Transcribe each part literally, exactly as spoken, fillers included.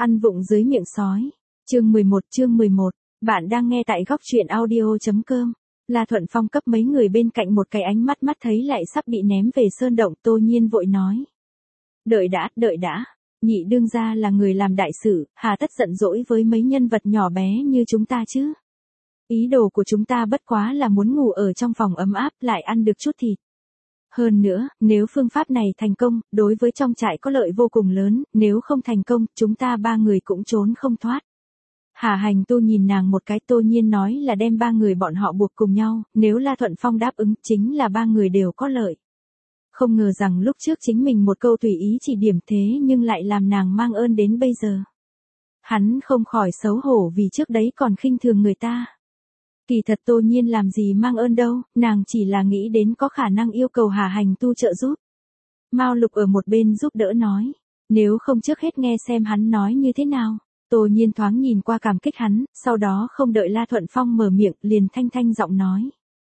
Ăn vụng dưới miệng sói. Chương mười một, chương mười một. Bạn đang nghe tại góc truyện audio.com. La Thuận Phong cấp mấy người bên cạnh một cái ánh mắt mắt thấy lại sắp bị ném về sơn động, Tô Nhiên vội nói. Đợi đã, đợi đã. Nhị đương gia là người làm đại sự, hà tất giận dỗi với mấy nhân vật nhỏ bé như chúng ta chứ. Ý đồ của chúng ta bất quá là muốn ngủ ở trong phòng ấm áp lại ăn được chút thịt. Hơn nữa, nếu phương pháp này thành công, đối với trong trại có lợi vô cùng lớn, nếu không thành công, chúng ta ba người cũng trốn không thoát. Hà Hành Tu nhìn nàng một cái, Tô Nhiên nói là đem ba người bọn họ buộc cùng nhau, nếu La Thuận Phong đáp ứng chính là ba người đều có lợi. Không ngờ rằng lúc trước chính mình một câu tùy ý chỉ điểm thế nhưng lại làm nàng mang ơn đến bây giờ. Hắn không khỏi xấu hổ vì trước đấy còn khinh thường người ta. Kỳ thật Tô Nhiên làm gì mang ơn đâu, nàng chỉ là nghĩ đến có khả năng yêu cầu Hà Hành Tu trợ giúp. Mao Lục ở một bên giúp đỡ nói, nếu không trước hết nghe xem hắn nói như thế nào. Tô Nhiên thoáng nhìn qua cảm kích hắn, sau đó không đợi La Thuận Phong mở miệng, liền thanh thanh giọng nói.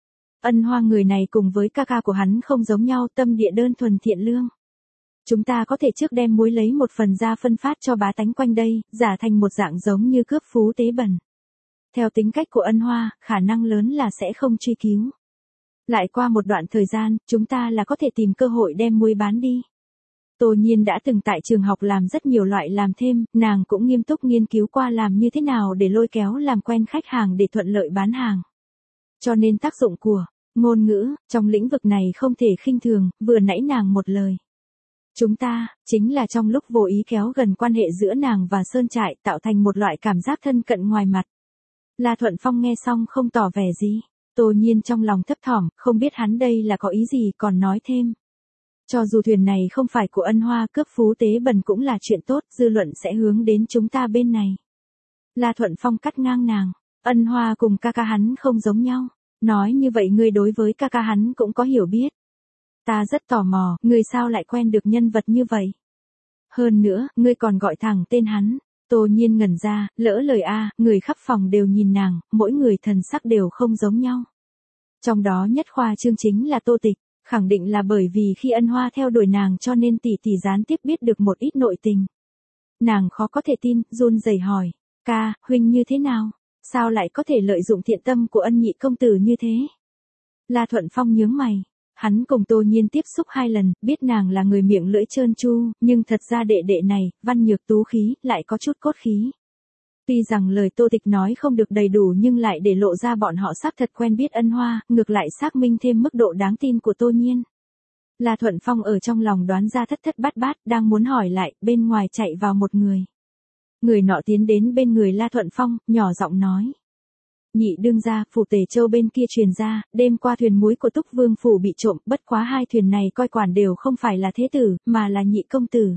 Ân Hoa người này cùng với ca ca của hắn không giống nhau, tâm địa đơn thuần thiện lương. Chúng ta có thể trước đem muối lấy một phần ra phân phát cho bá tánh quanh đây, giả thành một dạng giống như cướp phú tế bẩn. Theo tính cách của Ân Hoa, khả năng lớn là sẽ không truy cứu. Lại qua một đoạn thời gian, chúng ta là có thể tìm cơ hội đem muối bán đi. Tô Nhiên đã từng tại trường học làm rất nhiều loại làm thêm, nàng cũng nghiêm túc nghiên cứu qua làm như thế nào để lôi kéo làm quen khách hàng để thuận lợi bán hàng. Cho nên tác dụng của ngôn ngữ, trong lĩnh vực này không thể khinh thường, vừa nãy nàng một lời. Chúng ta, chính là trong lúc vô ý kéo gần quan hệ giữa nàng và Sơn Trại tạo thành một loại cảm giác thân cận ngoài mặt. La Thuận Phong nghe xong không tỏ vẻ gì, Tô Nhiên trong lòng thấp thỏm, không biết hắn đây là có ý gì còn nói thêm. Cho dù thuyền này không phải của Ân Hoa, cướp phú tế bần cũng là chuyện tốt, dư luận sẽ hướng đến chúng ta bên này. La Thuận Phong cắt ngang nàng, Ân Hoa cùng ca ca hắn không giống nhau, nói như vậy ngươi đối với ca ca hắn cũng có hiểu biết. Ta rất tò mò, ngươi sao lại quen được nhân vật như vậy? Hơn nữa, ngươi còn gọi thẳng tên hắn. Tô Nhiên ngẩn ra, lỡ lời a, người khắp phòng đều nhìn nàng, mỗi người thần sắc đều không giống nhau. Trong đó nhất khoa trương chính là Tô Tịch, khẳng định là bởi vì khi Ân Hoa theo đuổi nàng cho nên tỷ tỷ gián tiếp biết được một ít nội tình. Nàng khó có thể tin, run rẩy hỏi, ca, huynh như thế nào? Sao lại có thể lợi dụng thiện tâm của Ân nhị công tử như thế? La Thuận Phong nhướng mày. Hắn cùng Tô Nhiên tiếp xúc hai lần, biết nàng là người miệng lưỡi trơn tru, nhưng thật ra đệ đệ này, văn nhược tú khí, lại có chút cốt khí. Tuy rằng lời Tô Tịch nói không được đầy đủ nhưng lại để lộ ra bọn họ xác thật quen biết Ân Hoa, ngược lại xác minh thêm mức độ đáng tin của Tô Nhiên. La Thuận Phong ở trong lòng đoán ra thất thất bát bát, đang muốn hỏi lại, bên ngoài chạy vào một người. Người nọ tiến đến bên người La Thuận Phong, nhỏ giọng nói. Nhị đương gia, phủ Tề Châu bên kia truyền ra, đêm qua thuyền muối của Túc Vương phủ bị trộm, bất quá hai thuyền này coi quản đều không phải là thế tử, mà là nhị công tử.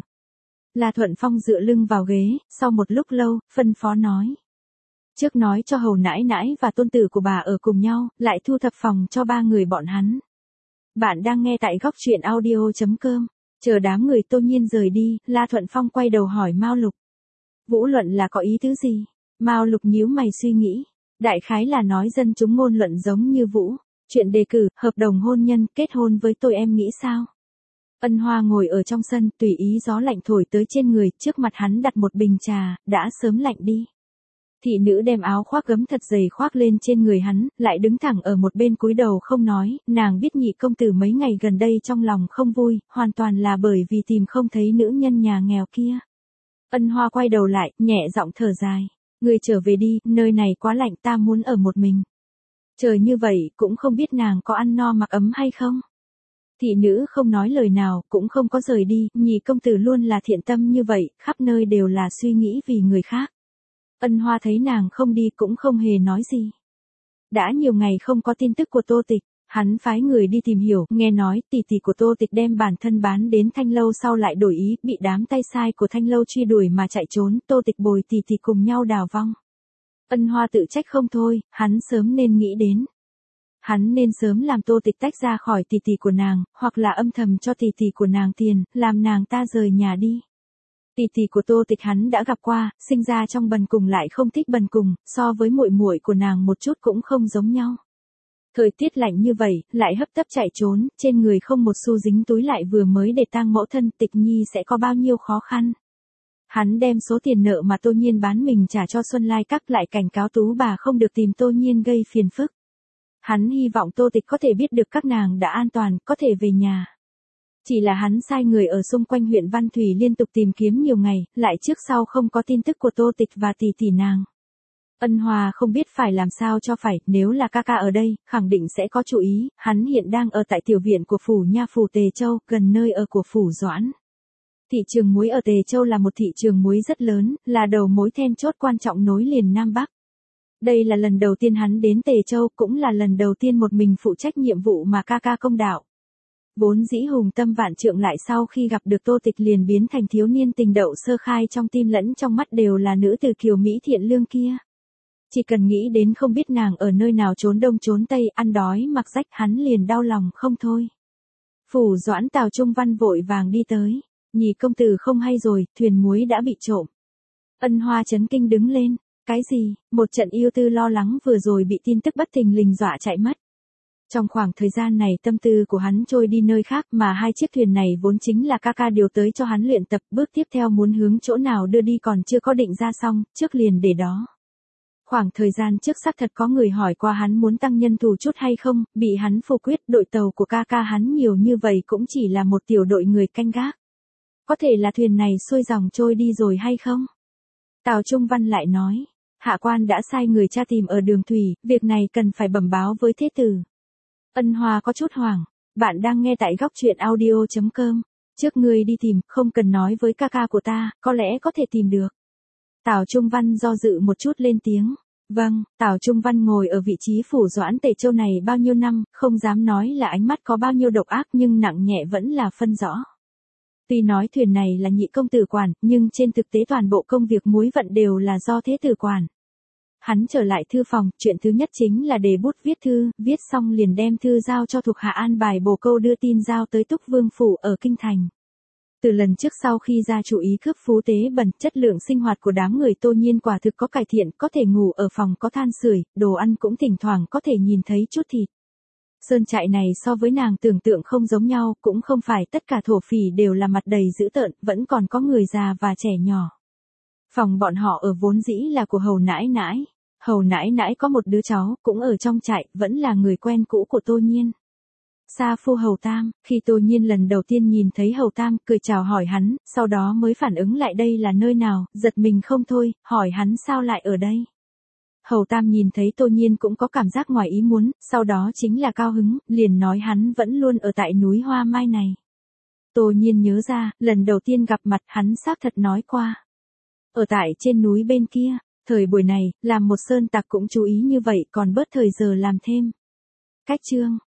La Thuận Phong dựa lưng vào ghế, sau một lúc lâu, phân phó nói. Trước nói cho hầu nãi nãi và tôn tử của bà ở cùng nhau, lại thu thập phòng cho ba người bọn hắn. Bạn đang nghe tại góc truyện audio.com, chờ đám người Tô Nhiên rời đi, La Thuận Phong quay đầu hỏi Mao Lục. Vũ luận là có ý tứ gì? Mao Lục nhíu mày suy nghĩ. Đại khái là nói dân chúng ngôn luận giống như Vũ, chuyện đề cử, hợp đồng hôn nhân, kết hôn với tôi em nghĩ sao? Ân Hoa ngồi ở trong sân, tùy ý gió lạnh thổi tới trên người, trước mặt hắn đặt một bình trà, đã sớm lạnh đi. Thị nữ đem áo khoác gấm thật dày khoác lên trên người hắn, lại đứng thẳng ở một bên cúi đầu không nói, nàng biết nhị công tử mấy ngày gần đây trong lòng không vui, hoàn toàn là bởi vì tìm không thấy nữ nhân nhà nghèo kia. Ân Hoa quay đầu lại, nhẹ giọng thở dài. Người trở về đi, nơi này quá lạnh, ta muốn ở một mình. Trời như vậy, cũng không biết nàng có ăn no mặc ấm hay không. Thị nữ không nói lời nào, cũng không có rời đi, nhị công tử luôn là thiện tâm như vậy, khắp nơi đều là suy nghĩ vì người khác. Ân Hoa thấy nàng không đi cũng không hề nói gì. Đã nhiều ngày không có tin tức của Tô Tịch, hắn phái người đi tìm hiểu, nghe nói tỷ tỷ của Tô Tịch đem bản thân bán đến Thanh Lâu sau lại đổi ý, bị đám tay sai của Thanh Lâu truy đuổi mà chạy trốn, Tô Tịch bồi tỷ tỷ cùng nhau đào vong. Ân Hoa tự trách không thôi, hắn sớm nên nghĩ đến. Hắn nên sớm làm Tô Tịch tách ra khỏi tỷ tỷ của nàng, hoặc là âm thầm cho tỷ tỷ của nàng tiền, làm nàng ta rời nhà đi. Tỷ tỷ của Tô Tịch hắn đã gặp qua, sinh ra trong bần cùng lại không thích bần cùng, so với muội muội của nàng một chút cũng không giống nhau. Thời tiết lạnh như vậy, lại hấp tấp chạy trốn, trên người không một xu dính túi lại vừa mới để tang mẫu thân, Tịch Nhi sẽ có bao nhiêu khó khăn. Hắn đem số tiền nợ mà Tô Nhiên bán mình trả cho Xuân Lai Các, lại cảnh cáo Tú bà không được tìm Tô Nhiên gây phiền phức. Hắn hy vọng Tô Tịch có thể biết được các nàng đã an toàn, có thể về nhà. Chỉ là hắn sai người ở xung quanh huyện Văn Thủy liên tục tìm kiếm nhiều ngày, lại trước sau không có tin tức của Tô Tịch và tỷ tỷ nàng. Ân Hòa không biết phải làm sao cho phải, nếu là ca ca ở đây, khẳng định sẽ có chú ý, hắn hiện đang ở tại tiểu viện của phủ nha phủ Tề Châu, gần nơi ở của phủ Doãn. Thị trường muối ở Tề Châu là một thị trường muối rất lớn, là đầu mối then chốt quan trọng nối liền Nam Bắc. Đây là lần đầu tiên hắn đến Tề Châu, cũng là lần đầu tiên một mình phụ trách nhiệm vụ mà ca ca công đạo. Vốn dĩ hùng tâm vạn trượng, lại sau khi gặp được Tô Tịch liền biến thành thiếu niên tình đậu sơ khai, trong tim lẫn trong mắt đều là nữ tử kiều mỹ thiện lương kia. Chỉ cần nghĩ đến không biết nàng ở nơi nào trốn đông trốn tây, ăn đói mặc rách, hắn liền đau lòng không thôi. Phủ Doãn, Tào Trung Văn vội vàng đi tới. Nhị công tử không hay rồi, thuyền muối đã bị trộm. Ân Hoa chấn kinh đứng lên. Cái gì? Một trận yêu tư lo lắng vừa rồi bị tin tức bất thình lình dọa chạy mất. Trong khoảng thời gian này tâm tư của hắn trôi đi nơi khác, mà hai chiếc thuyền này vốn chính là ca ca điều tới cho hắn luyện tập, bước tiếp theo muốn hướng chỗ nào đưa đi còn chưa có định ra xong, trước liền để đó. Khoảng thời gian trước xác thật có người hỏi qua hắn muốn tăng nhân thủ chút hay không, bị hắn phủ quyết, đội tàu của ca ca hắn nhiều như vậy cũng chỉ là một tiểu đội người canh gác. Có thể là thuyền này xuôi dòng trôi đi rồi hay không? Tào Trung Văn lại nói, hạ quan đã sai người tra tìm ở đường thủy, việc này cần phải bẩm báo với thế tử. Ân Hoa có chút hoảng, bạn đang nghe tại góc truyện audio chấm com. Trước ngươi đi tìm, không cần nói với ca ca của ta, có lẽ có thể tìm được. Tào Trung Văn do dự một chút lên tiếng. Vâng, Tào Trung Văn ngồi ở vị trí phủ Doãn Tề Châu này bao nhiêu năm, không dám nói là ánh mắt có bao nhiêu độc ác, nhưng nặng nhẹ vẫn là phân rõ. Tuy nói thuyền này là nhị công tử quản, nhưng trên thực tế toàn bộ công việc muối vận đều là do thế tử quản. Hắn trở lại thư phòng, chuyện thứ nhất chính là đề bút viết thư, viết xong liền đem thư giao cho thuộc hạ an bài bồ câu đưa tin giao tới Túc Vương phủ ở kinh thành. Từ lần trước sau khi ra chủ ý cướp phú tế bẩn, chất lượng sinh hoạt của đám người Tô Nhiên quả thực có cải thiện, có thể ngủ ở phòng có than sưởi, đồ ăn cũng thỉnh thoảng có thể nhìn thấy chút thịt. Sơn trại này so với nàng tưởng tượng không giống nhau, cũng không phải tất cả thổ phỉ đều là mặt đầy dữ tợn, vẫn còn có người già và trẻ nhỏ. Phòng bọn họ ở vốn dĩ là của hầu nãi nãi. Hầu nãi nãi có một đứa cháu, cũng ở trong trại, vẫn là người quen cũ của Tô Nhiên. Sa phu Hầu Tam, khi Tô Nhiên lần đầu tiên nhìn thấy Hầu Tam, cười chào hỏi hắn, sau đó mới phản ứng lại đây là nơi nào, giật mình không thôi, hỏi hắn sao lại ở đây. Hầu Tam nhìn thấy Tô Nhiên cũng có cảm giác ngoài ý muốn, sau đó chính là cao hứng, liền nói hắn vẫn luôn ở tại núi Hoa Mai này. Tô Nhiên nhớ ra, lần đầu tiên gặp mặt hắn xác thật nói qua. Ở tại trên núi bên kia, thời buổi này, làm một sơn tặc cũng chú ý như vậy còn bớt thời giờ làm thêm. Cách chương